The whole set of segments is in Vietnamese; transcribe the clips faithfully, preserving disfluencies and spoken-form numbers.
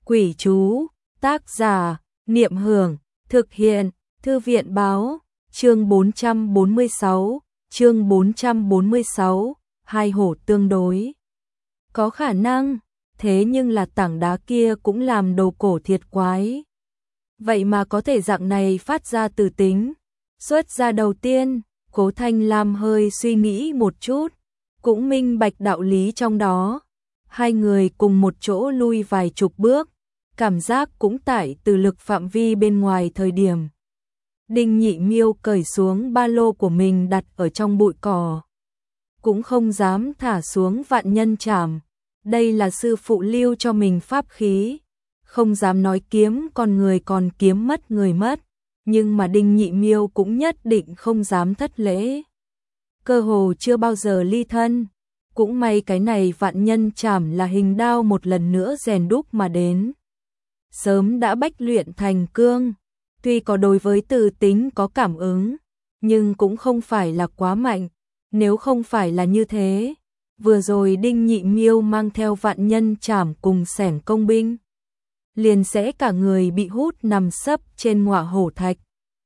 Quỷ chú, tác giả, Niệm Hưởng, thực hiện, Thư viện báo, chương bốn trăm bốn mươi sáu, chương bốn trăm bốn mươi sáu, hai hổ tương đối. Có khả năng, thế nhưng là tảng đá kia cũng làm đồ cổ thiệt quái. Vậy mà có thể dạng này phát ra từ tính. Xuất ra đầu tiên, Cố Thanh Lam hơi suy nghĩ một chút, cũng minh bạch đạo lý trong đó. Hai người cùng một chỗ lui vài chục bước, cảm giác cũng tại từ lực phạm vi bên ngoài thời điểm. Đinh Nhị Miêu cởi xuống ba lô của mình đặt ở trong bụi cỏ. Cũng không dám thả xuống vạn nhân trảm. Đây là sư phụ lưu cho mình pháp khí. Không dám nói kiếm con người còn kiếm mất người mất. Nhưng mà Đinh Nhị Miêu cũng nhất định không dám thất lễ. Cơ hồ chưa bao giờ ly thân. Cũng may cái này vạn nhân trảm là hình đao một lần nữa rèn đúc mà đến. Sớm đã bách luyện thành cương. Tuy có đối với từ tính có cảm ứng, nhưng cũng không phải là quá mạnh. Nếu không phải là như thế, vừa rồi Đinh Nhị Miêu mang theo vạn nhân trảm cùng xẻng công binh, liền sẽ cả người bị hút nằm sấp trên ngọa hổ thạch.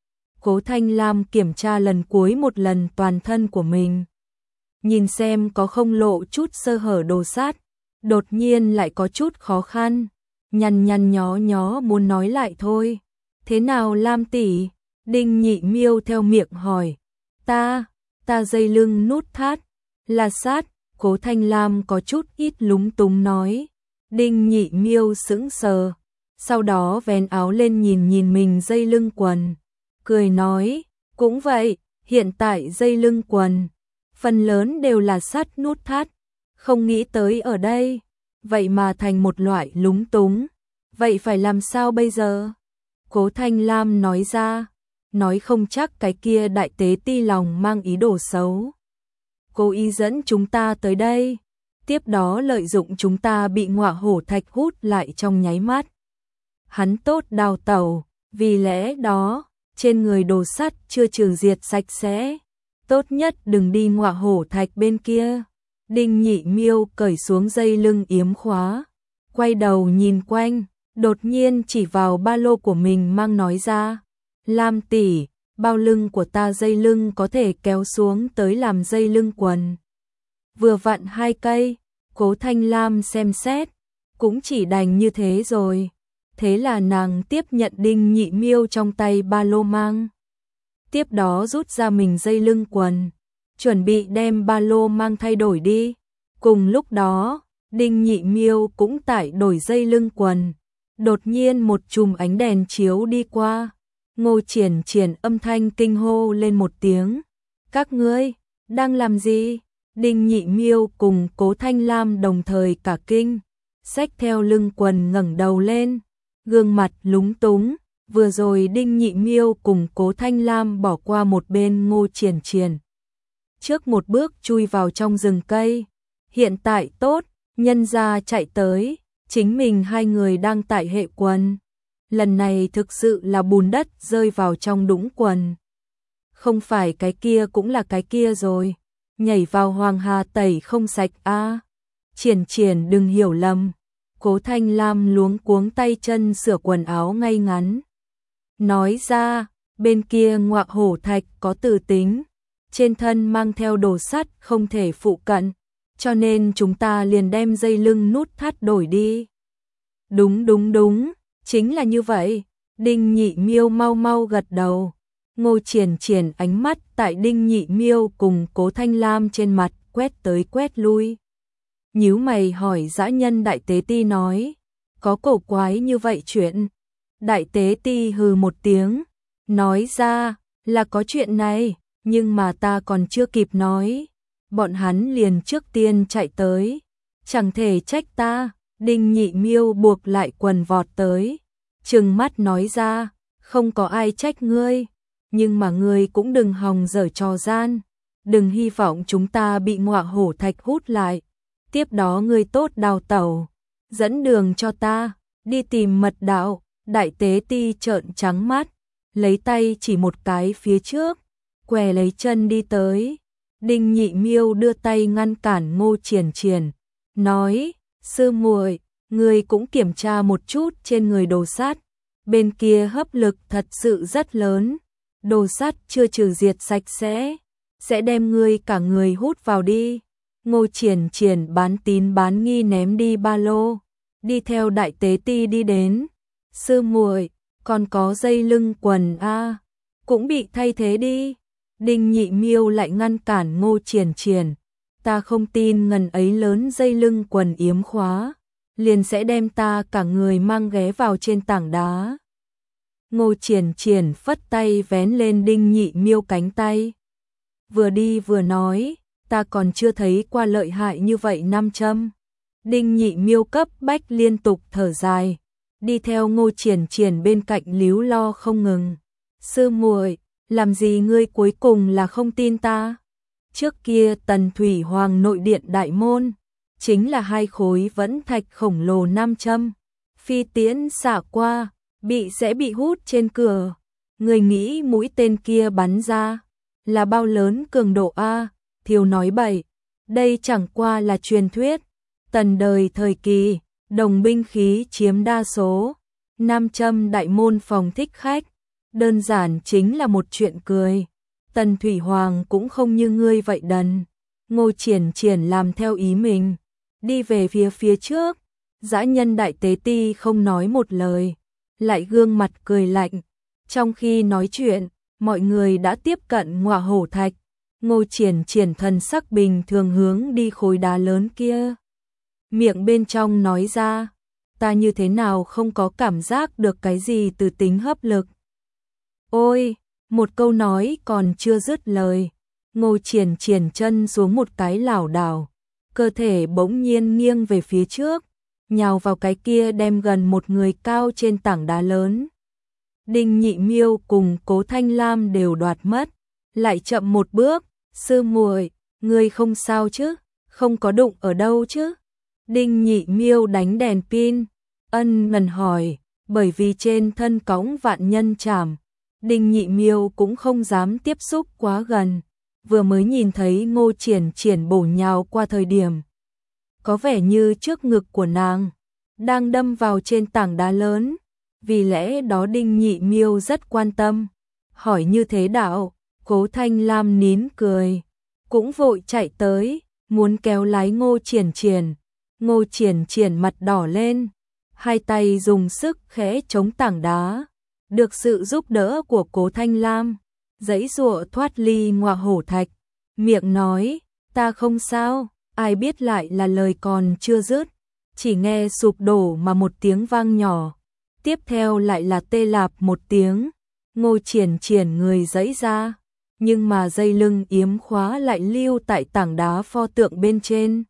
Cố Thanh Lam kiểm tra lần cuối một lần toàn thân của mình. Nhìn xem có không lộ chút sơ hở đồ sát, đột nhiên lại có chút khó khăn. Nhăn nhăn nhó nhó muốn nói lại thôi. Thế nào Lam tỷ? Đinh Nhị Miêu theo miệng hỏi. Ta, ta dây lưng nút thắt, là sát. Cố Thanh Lam có chút ít lúng túng nói. Đinh Nhị Miêu sững sờ, sau đó vén áo lên nhìn nhìn mình dây lưng quần, cười nói, cũng vậy, hiện tại dây lưng quần phần lớn đều là sắt nút thắt, không nghĩ tới ở đây, vậy mà thành một loại lúng túng. Vậy phải làm sao bây giờ? Cố Thanh Lam nói ra, nói không chắc cái kia đại tế ti lòng mang ý đồ xấu. Cố ý dẫn chúng ta tới đây, tiếp đó lợi dụng chúng ta bị ngọa hổ thạch hút lại trong nháy mắt. Hắn tốt đào tẩu, vì lẽ đó, trên người đồ sắt chưa trừ diệt sạch sẽ. Tốt nhất đừng đi ngọa hổ thạch bên kia. Đinh Nhị Miêu cởi xuống dây lưng yếm khóa, quay đầu nhìn quanh, đột nhiên chỉ vào ba lô của mình mang nói ra. Lam tỷ, bao lưng của ta dây lưng có thể kéo xuống tới làm dây lưng quần. Vừa vặn hai cây, Cố Thanh Lam xem xét, cũng chỉ đành như thế rồi. Thế là nàng tiếp nhận Đinh Nhị Miêu trong tay ba lô mang. Tiếp đó rút ra mình dây lưng quần, chuẩn bị đem ba lô mang thay đổi đi. Cùng lúc đó, Đinh Nhị Miêu cũng tải đổi dây lưng quần. Đột nhiên một chùm ánh đèn chiếu đi qua. Ngô Triển Triển âm thanh kinh hô lên một tiếng. Các ngươi, đang làm gì? Đinh Nhị Miêu cùng Cố Thanh Lam đồng thời cả kinh. Xách theo lưng quần ngẩng đầu lên, gương mặt lúng túng. Vừa rồi Đinh Nhị Miêu cùng Cố Thanh Lam bỏ qua một bên Ngô Triển Triển. Trước một bước chui vào trong rừng cây. Hiện tại tốt, nhân gia chạy tới, chính mình hai người đang tại hệ quần. Lần này thực sự là bùn đất rơi vào trong đũng quần. Không phải cái kia cũng là cái kia rồi. Nhảy vào hoàng hà tẩy không sạch a. À. Triển Triển đừng hiểu lầm. Cố Thanh Lam luống cuống tay chân sửa quần áo ngay ngắn. Nói ra, bên kia ngọa hổ thạch có từ tính. Trên thân mang theo đồ sắt không thể phụ cận. Cho nên chúng ta liền đem dây lưng nút thắt đổi đi. Đúng đúng đúng, chính là như vậy. Đinh Nhị Miêu mau mau gật đầu. Ngô Triển Triển ánh mắt tại Đinh Nhị Miêu cùng Cố Thanh Lam trên mặt quét tới quét lui. Nhíu mày hỏi dã nhân đại tế ti nói. Có cổ quái như vậy chuyện. Đại tế ti hừ một tiếng. Nói ra là có chuyện này. Nhưng mà ta còn chưa kịp nói. Bọn hắn liền trước tiên chạy tới. Chẳng thể trách ta. Đinh Nhị Miêu buộc lại quần vọt tới. Trừng mắt nói ra. Không có ai trách ngươi. Nhưng mà ngươi cũng đừng hòng dở trò gian. Đừng hy vọng chúng ta bị ngọa hổ thạch hút lại. Tiếp đó ngươi tốt đào tẩu. Dẫn đường cho ta. Đi tìm mật đạo. Đại tế ti trợn trắng mắt. Lấy tay chỉ một cái phía trước. Què lấy chân đi tới. Đinh Nhị Miêu đưa tay ngăn cản Ngô Triển Triển. Nói. Sư muội, Ngươi cũng kiểm tra một chút trên người đồ sát, bên kia hấp lực thật sự rất lớn, đồ sát chưa trừ diệt sạch sẽ, sẽ đem ngươi cả người hút vào đi. Ngô Triển Triển bán tín bán nghi ném đi ba lô, đi theo đại tế ti đi đến. Sư muội, còn có dây lưng quần a, cũng bị thay thế đi. Đinh Nhị Miêu lại ngăn cản Ngô Triển Triển, ta không tin ngần ấy lớn dây lưng quần yếm khóa, liền sẽ đem ta cả người mang ghé vào trên tảng đá. Ngô Triển Triển phất tay vén lên Đinh Nhị Miêu cánh tay. Vừa đi vừa nói, ta còn chưa thấy qua lợi hại như vậy nam châm. Đinh Nhị Miêu cấp bách liên tục thở dài, đi theo Ngô Triển Triển bên cạnh líu lo không ngừng. Sư muội, làm gì ngươi cuối cùng là không tin ta? Trước kia Tần Thủy Hoàng nội điện đại môn, chính là hai khối vẫn thạch khổng lồ nam châm, phi tiễn xả qua, bị sẽ bị hút trên cửa. Người nghĩ mũi tên kia bắn ra là bao lớn cường độ a? Thiếu nói bậy, đây chẳng qua là truyền thuyết. Tần đời thời kỳ, đồng binh khí chiếm đa số, nam châm đại môn phòng thích khách, đơn giản chính là một chuyện cười. Tần Thủy Hoàng cũng không như ngươi vậy đần. Ngô Triển Triển làm theo ý mình, đi về phía phía trước. Dã nhân đại tế ti không nói một lời, lại gương mặt cười lạnh. Trong khi nói chuyện, mọi người đã tiếp cận Ngọa Hổ Thạch. Ngô Triển Triển thần sắc bình thường hướng đi khối đá lớn kia. Miệng bên trong nói ra, ta như thế nào không có cảm giác được cái gì từ tính hấp lực. Ôi, một câu nói còn chưa dứt lời, Ngô Triển Triển chân xuống một cái lảo đảo, cơ thể bỗng nhiên nghiêng về phía trước, nhào vào cái kia đem gần một người cao trên tảng đá lớn. Đinh Nhị Miêu cùng Cố Thanh Lam đều đoạt mất, lại chậm một bước. Sư muội, ngươi không sao chứ? Không có đụng ở đâu chứ? Đinh Nhị Miêu đánh đèn pin, ân ngần hỏi, bởi vì trên thân cõng vạn nhân trảm, Đinh Nhị Miêu cũng không dám tiếp xúc quá gần. Vừa mới nhìn thấy Ngô Triển Triển bổ nhào qua thời điểm, có vẻ như trước ngực của nàng đang đâm vào trên tảng đá lớn, vì lẽ đó Đinh Nhị Miêu rất quan tâm, hỏi như thế đạo. Cố Thanh Lam nín cười, cũng vội chạy tới, muốn kéo lái Ngô Triển Triển. Ngô Triển Triển mặt đỏ lên, hai tay dùng sức khẽ chống tảng đá, được sự giúp đỡ của Cố Thanh Lam, giãy giụa thoát ly Ngọa Hổ Thạch, miệng nói, ta không sao. Ai biết lại là lời còn chưa dứt, chỉ nghe sụp đổ mà một tiếng vang nhỏ, tiếp theo lại là tê lạp một tiếng. Ngô Triển Triển người giãy ra, nhưng mà dây lưng yếm khóa lại lưu tại tảng đá pho tượng bên trên.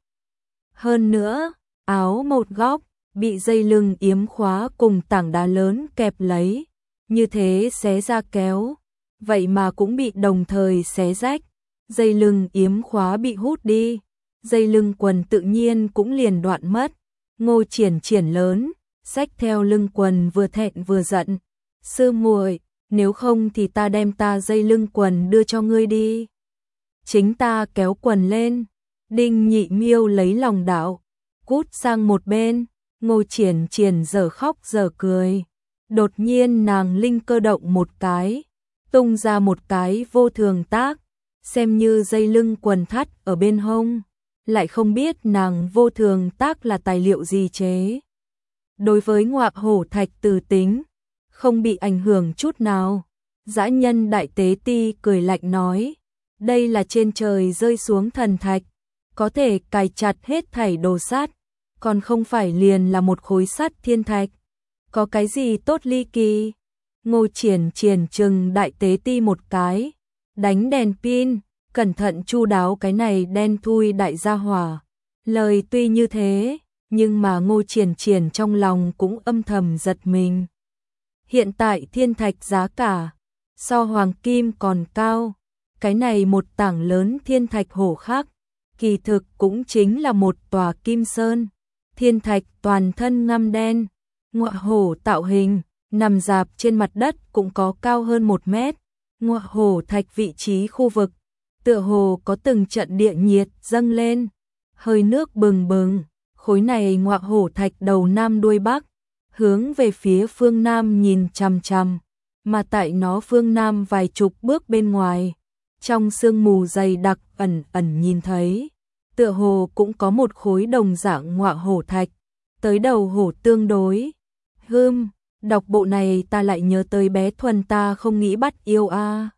Hơn nữa, áo một góc bị dây lưng yếm khóa cùng tảng đá lớn kẹp lấy, như thế xé ra kéo, vậy mà cũng bị đồng thời xé rách. Dây lưng yếm khóa bị hút đi, dây lưng quần tự nhiên cũng liền đoạn mất. Ngô Triển Triển lớn, xách theo lưng quần vừa thẹn vừa giận. Sư muội, nếu không thì ta đem ta dây lưng quần đưa cho ngươi đi. Chính ta kéo quần lên. Đinh Nhị Miêu lấy lòng đạo, cút sang một bên. Ngô Triển Triển giờ khóc giờ cười. Đột nhiên nàng linh cơ động một cái, tung ra một cái vô thường tác, xem như dây lưng quần thắt ở bên hông. Lại không biết nàng vô thường tác là tài liệu gì chế. Đối với Ngọa Hổ Thạch từ tính, không bị ảnh hưởng chút nào. Dã nhân đại tế ti cười lạnh nói, đây là trên trời rơi xuống thần thạch, có thể cài chặt hết thảy đồ sát, còn không phải liền là một khối sắt thiên thạch. Có cái gì tốt ly kỳ? Ngô Triển Triển trừng đại tế ti một cái, đánh đèn pin, cẩn thận chu đáo cái này đen thui đại gia hỏa. Lời tuy như thế, nhưng mà Ngô Triển Triển trong lòng cũng âm thầm giật mình. Hiện tại thiên thạch giá cả so hoàng kim còn cao, cái này một tảng lớn thiên thạch hổ khắc, kỳ thực cũng chính là một tòa kim sơn. Thiên thạch toàn thân ngăm đen, ngọa hổ tạo hình, nằm rạp trên mặt đất cũng có cao hơn một mét. Ngọa hổ thạch vị trí khu vực, tựa hồ có từng trận địa nhiệt dâng lên, hơi nước bừng bừng, khối này ngọa hổ thạch đầu nam đuôi bắc, hướng về phía phương nam nhìn chằm chằm, mà tại nó phương nam vài chục bước bên ngoài, trong sương mù dày đặc ẩn ẩn nhìn thấy, tựa hồ cũng có một khối đồng dạng ngọa hổ thạch, tới đầu hổ tương đối. Hưm, đọc bộ này ta lại nhớ tới bé Thuần ta không nghĩ bắt yêu a.